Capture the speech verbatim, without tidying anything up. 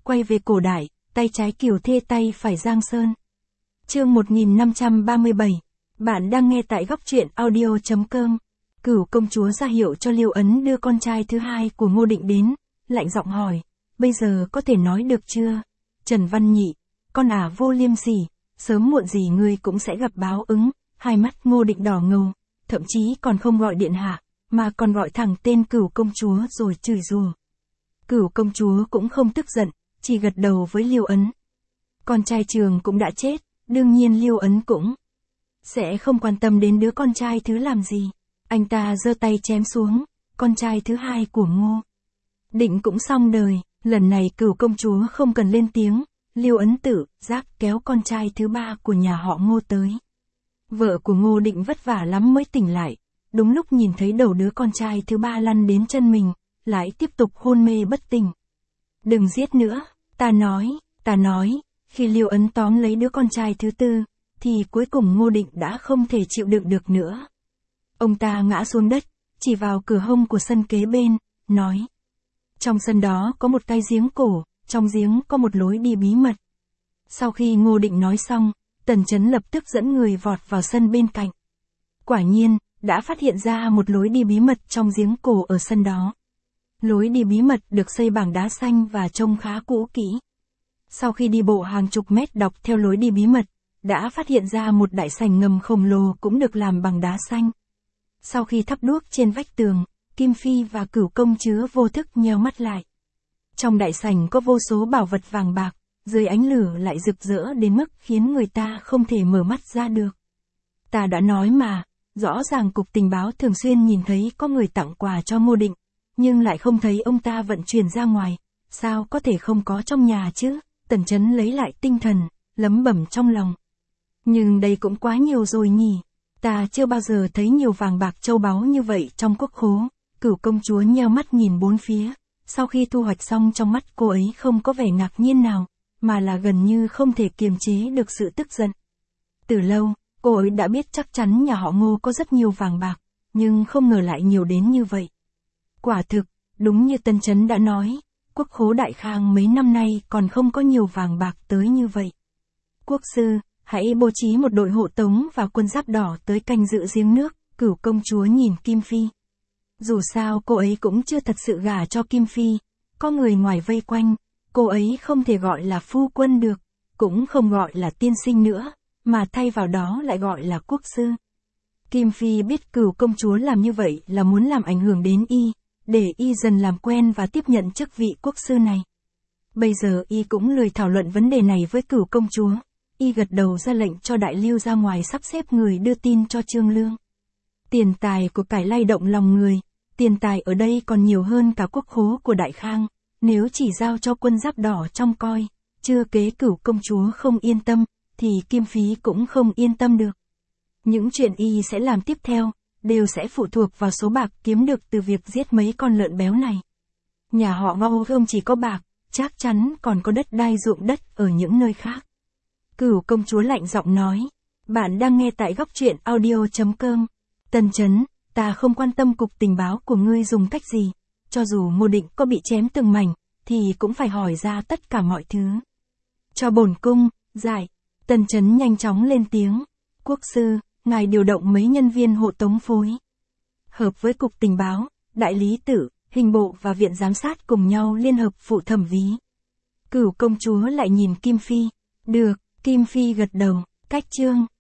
quay về cổ đại, tay trái Kiều Thê tay phải Giang Sơn. Chương một nghìn năm trăm ba mươi bảy. Bạn đang nghe tại góc truyện audio chấm com. Cửu công chúa ra hiệu cho Liêu Ấn đưa con trai thứ hai của Ngô Định đến, lạnh giọng hỏi, bây giờ có thể nói được chưa? Trần Văn Nhị, con ả vô liêm sỉ, sớm muộn gì ngươi cũng sẽ gặp báo ứng. Hai mắt Ngô Định đỏ ngầu, thậm chí còn không gọi điện hạ, mà còn gọi thẳng tên Cửu công chúa rồi chửi rủa. Cửu công chúa cũng không tức giận, chỉ gật đầu với Liêu Ấn. Con trai Trường cũng đã chết, đương nhiên Liêu Ấn cũng sẽ không quan tâm đến đứa con trai thứ làm gì. Anh ta giơ tay chém xuống, con trai thứ hai của Ngô Định cũng xong đời. Lần này Cửu công chúa không cần lên tiếng, Liêu Ấn tự giác kéo con trai thứ ba của nhà họ Ngô tới. Vợ của Ngô Định vất vả lắm mới tỉnh lại, đúng lúc nhìn thấy đầu đứa con trai thứ ba lăn đến chân mình, lại tiếp tục hôn mê bất tỉnh. Đừng giết nữa, ta nói, ta nói, khi Liêu Ấn tóm lấy đứa con trai thứ tư, thì cuối cùng Ngô Định đã không thể chịu đựng được nữa. Ông ta ngã xuống đất, chỉ vào cửa hông của sân kế bên, nói. Trong sân đó có một cái giếng cổ, trong giếng có một lối đi bí mật. Sau khi Ngô Định nói xong, Tần Chấn lập tức dẫn người vọt vào sân bên cạnh. Quả nhiên, đã phát hiện ra một lối đi bí mật trong giếng cổ ở sân đó. Lối đi bí mật được xây bằng đá xanh và trông khá cũ kỹ. Sau khi đi bộ hàng chục mét dọc theo lối đi bí mật, đã phát hiện ra một đại sảnh ngầm khổng lồ cũng được làm bằng đá xanh. Sau khi thắp đuốc trên vách tường, Kim Phi và Cửu công chúa vô thức nheo mắt lại. Trong đại sảnh có vô số bảo vật vàng bạc, dưới ánh lửa lại rực rỡ đến mức khiến người ta không thể mở mắt ra được. Ta đã nói mà, rõ ràng cục tình báo thường xuyên nhìn thấy có người tặng quà cho Ngô Định, nhưng lại không thấy ông ta vận chuyển ra ngoài, sao có thể không có trong nhà chứ? Tần Chấn lấy lại tinh thần, lẩm bẩm trong lòng. Nhưng đây cũng quá nhiều rồi nhỉ, ta chưa bao giờ thấy nhiều vàng bạc châu báu như vậy trong quốc khố. Cửu công chúa nheo mắt nhìn bốn phía, sau khi thu hoạch xong trong mắt cô ấy không có vẻ ngạc nhiên nào, mà là gần như không thể kiềm chế được sự tức giận. Từ lâu, cô ấy đã biết chắc chắn nhà họ Ngô có rất nhiều vàng bạc, nhưng không ngờ lại nhiều đến như vậy. Quả thực, đúng như Tân Chấn đã nói, quốc khố Đại Khang mấy năm nay còn không có nhiều vàng bạc tới như vậy. Quốc sư, hãy bố trí một đội hộ tống và quân giáp đỏ tới canh giữ giếng nước. Cửu công chúa nhìn Kim Phi. Dù sao cô ấy cũng chưa thật sự gả cho Kim Phi, có người ngoài vây quanh, cô ấy không thể gọi là phu quân được, cũng không gọi là tiên sinh nữa, mà thay vào đó lại gọi là quốc sư. Kim Phi biết Cửu công chúa làm như vậy là muốn làm ảnh hưởng đến y, để y dần làm quen và tiếp nhận chức vị quốc sư này. Bây giờ y cũng lười thảo luận vấn đề này với Cửu công chúa, y gật đầu ra lệnh cho Đại Lưu ra ngoài sắp xếp người đưa tin cho Trương Lương. Tiền tài của cải lay động lòng người, tiền tài ở đây còn nhiều hơn cả quốc khố của Đại Khang, nếu chỉ giao cho quân giáp đỏ trông coi, chưa kế Cửu công chúa không yên tâm, thì Kim Phi cũng không yên tâm được. Những chuyện y sẽ làm tiếp theo, đều sẽ phụ thuộc vào số bạc kiếm được từ việc giết mấy con lợn béo này. Nhà họ Ngô không chỉ có bạc, chắc chắn còn có đất đai ruộng đất ở những nơi khác. Cửu công chúa lạnh giọng nói, bạn đang nghe tại góc truyện audio chấm com. Tần Chấn, ta không quan tâm cục tình báo của ngươi dùng cách gì, cho dù Ngô Định có bị chém từng mảnh, thì cũng phải hỏi ra tất cả mọi thứ. Cho bổn cung, giải. Tần Chấn nhanh chóng lên tiếng, quốc sư, ngài điều động mấy nhân viên hộ tống phối hợp với cục tình báo, đại lý tự, hình bộ và viện giám sát cùng nhau liên hợp phụ thẩm ví. Cửu công chúa lại nhìn Kim Phi. Được, Kim Phi gật đầu, cách chương.